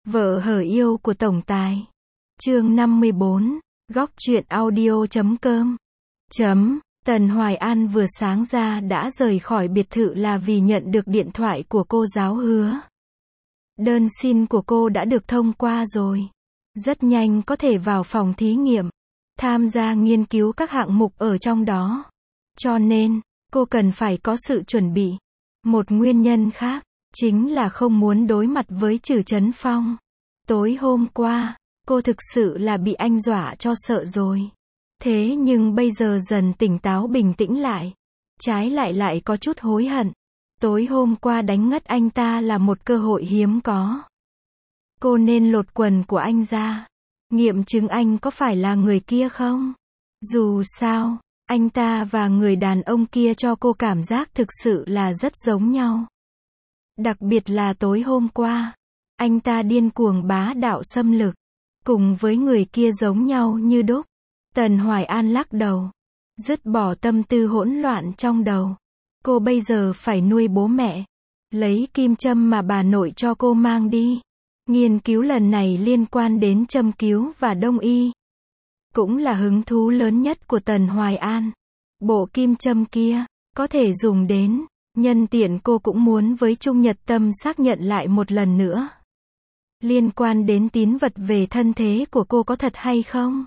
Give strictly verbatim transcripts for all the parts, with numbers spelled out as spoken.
Vợ hở yêu của tổng tài. Chương năm mươi bốn, góc truyện audio chấm com. Chấm, Tần Hoài An vừa sáng ra đã rời khỏi biệt thự là vì nhận được điện thoại của cô giáo Hứa. Đơn xin của cô đã được thông qua rồi. Rất nhanh có thể vào phòng thí nghiệm, tham gia nghiên cứu các hạng mục ở trong đó. Cho nên, cô cần phải có sự chuẩn bị. Một nguyên nhân khác, chính là không muốn đối mặt với Trử Chấn Phong. Tối hôm qua, cô thực sự là bị anh dọa cho sợ rồi. Thế nhưng bây giờ dần tỉnh táo bình tĩnh lại. Trái lại lại có chút hối hận. Tối hôm qua đánh ngất anh ta là một cơ hội hiếm có. Cô nên lột quần của anh ra. Nghiệm chứng anh có phải là người kia không? Dù sao, anh ta và người đàn ông kia cho cô cảm giác thực sự là rất giống nhau. Đặc biệt là tối hôm qua, anh ta điên cuồng bá đạo xâm lược, cùng với người kia giống nhau như đúc. Tần Hoài An lắc đầu, dứt bỏ tâm tư hỗn loạn trong đầu. Cô bây giờ phải nuôi bố mẹ, lấy kim châm mà bà nội cho cô mang đi. Nghiên cứu lần này liên quan đến châm cứu và đông y, cũng là hứng thú lớn nhất của Tần Hoài An. Bộ kim châm kia, có thể dùng đến, nhân tiện cô cũng muốn với Trung Nhật Tâm xác nhận lại một lần nữa. Liên quan đến tín vật về thân thế của cô có thật hay không?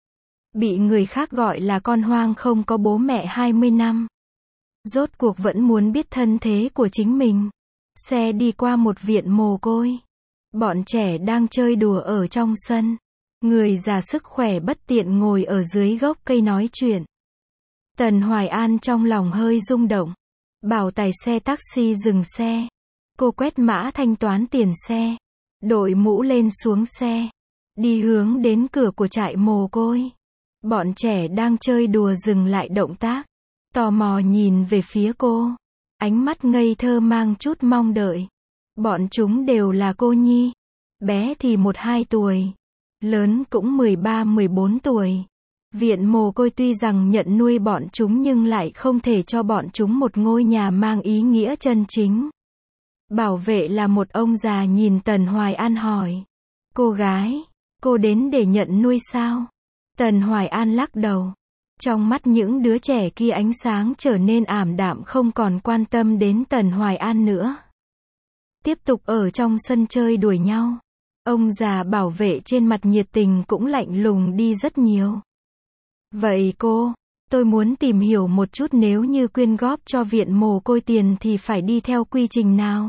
Bị người khác gọi là con hoang không có bố mẹ hai mươi năm. Rốt cuộc vẫn muốn biết thân thế của chính mình. Xe đi qua một viện mồ côi. Bọn trẻ đang chơi đùa ở trong sân. Người già sức khỏe bất tiện ngồi ở dưới gốc cây nói chuyện. Tần Hoài An trong lòng hơi rung động. Bảo tài xe taxi dừng xe. Cô quét mã thanh toán tiền xe. Đội mũ lên xuống xe. Đi hướng đến cửa của trại mồ côi. Bọn trẻ đang chơi đùa dừng lại động tác. Tò mò nhìn về phía cô. Ánh mắt ngây thơ mang chút mong đợi. Bọn chúng đều là cô nhi. Bé thì một hai tuổi. Lớn cũng mười ba mười bốn tuổi. Viện mồ côi tuy rằng nhận nuôi bọn chúng nhưng lại không thể cho bọn chúng một ngôi nhà mang ý nghĩa chân chính. Bảo vệ là một ông già nhìn Tần Hoài An hỏi. Cô gái, cô đến để nhận nuôi sao? Tần Hoài An lắc đầu. Trong mắt những đứa trẻ kia ánh sáng trở nên ảm đạm, không còn quan tâm đến Tần Hoài An nữa. Tiếp tục ở trong sân chơi đuổi nhau. Ông già bảo vệ trên mặt nhiệt tình cũng lạnh lùng đi rất nhiều. Vậy cô, tôi muốn tìm hiểu một chút, nếu như quyên góp cho viện mồ côi tiền thì phải đi theo quy trình nào?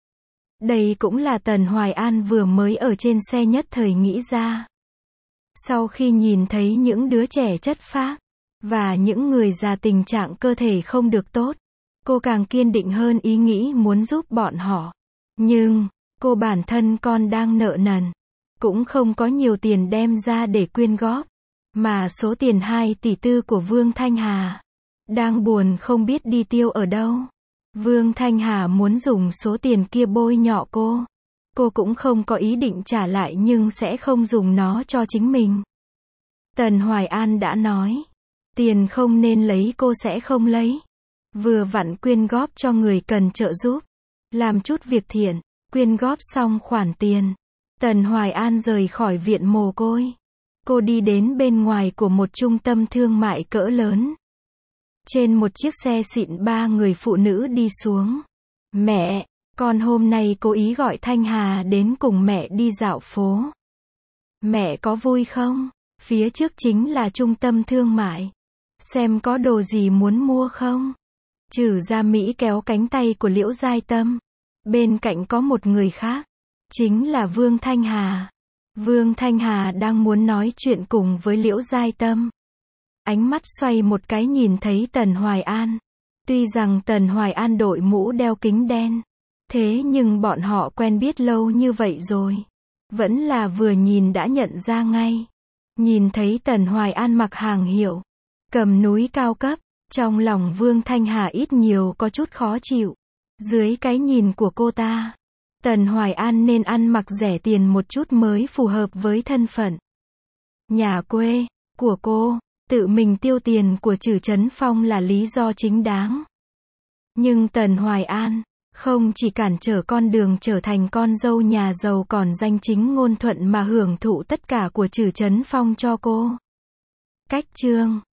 Đây cũng là Tần Hoài An vừa mới ở trên xe nhất thời nghĩ ra. Sau khi nhìn thấy những đứa trẻ chất phác, và những người già tình trạng cơ thể không được tốt, cô càng kiên định hơn ý nghĩ muốn giúp bọn họ. Nhưng, cô bản thân con đang nợ nần, cũng không có nhiều tiền đem ra để quyên góp. Mà số tiền hai tỷ tư của Vương Thanh Hà, đang buồn không biết đi tiêu ở đâu. Vương Thanh Hà muốn dùng số tiền kia bôi nhọ cô. Cô cũng không có ý định trả lại nhưng sẽ không dùng nó cho chính mình. Tần Hoài An đã nói, tiền không nên lấy cô sẽ không lấy. Vừa vặn quyên góp cho người cần trợ giúp. Làm chút việc thiện, quyên góp xong khoản tiền. Tần Hoài An rời khỏi viện mồ côi. Cô đi đến bên ngoài của một trung tâm thương mại cỡ lớn. Trên một chiếc xe xịn ba người phụ nữ đi xuống. Mẹ, con hôm nay cố ý gọi Thanh Hà đến cùng mẹ đi dạo phố. Mẹ có vui không? Phía trước chính là trung tâm thương mại. Xem có đồ gì muốn mua không? Trử Gia Mỹ kéo cánh tay của Liễu Giai Tâm. Bên cạnh có một người khác. Chính là Vương Thanh Hà. Vương Thanh Hà đang muốn nói chuyện cùng với Liễu Giai Tâm. Ánh mắt xoay một cái nhìn thấy Tần Hoài An. Tuy rằng Tần Hoài An đội mũ đeo kính đen. Thế nhưng bọn họ quen biết lâu như vậy rồi. Vẫn là vừa nhìn đã nhận ra ngay. Nhìn thấy Tần Hoài An mặc hàng hiệu, cầm núi cao cấp, trong lòng Vương Thanh Hà ít nhiều có chút khó chịu. Dưới cái nhìn của cô ta, Tần Hoài An nên ăn mặc rẻ tiền một chút mới phù hợp với thân phận. Nhà quê của cô, tự mình tiêu tiền của Trử Chấn Phong là lý do chính đáng. Nhưng Tần Hoài An Không chỉ cản trở con đường trở thành con dâu nhà giàu còn danh chính ngôn thuận mà hưởng thụ tất cả của Trử Trấn Phong cho cô. Cách chương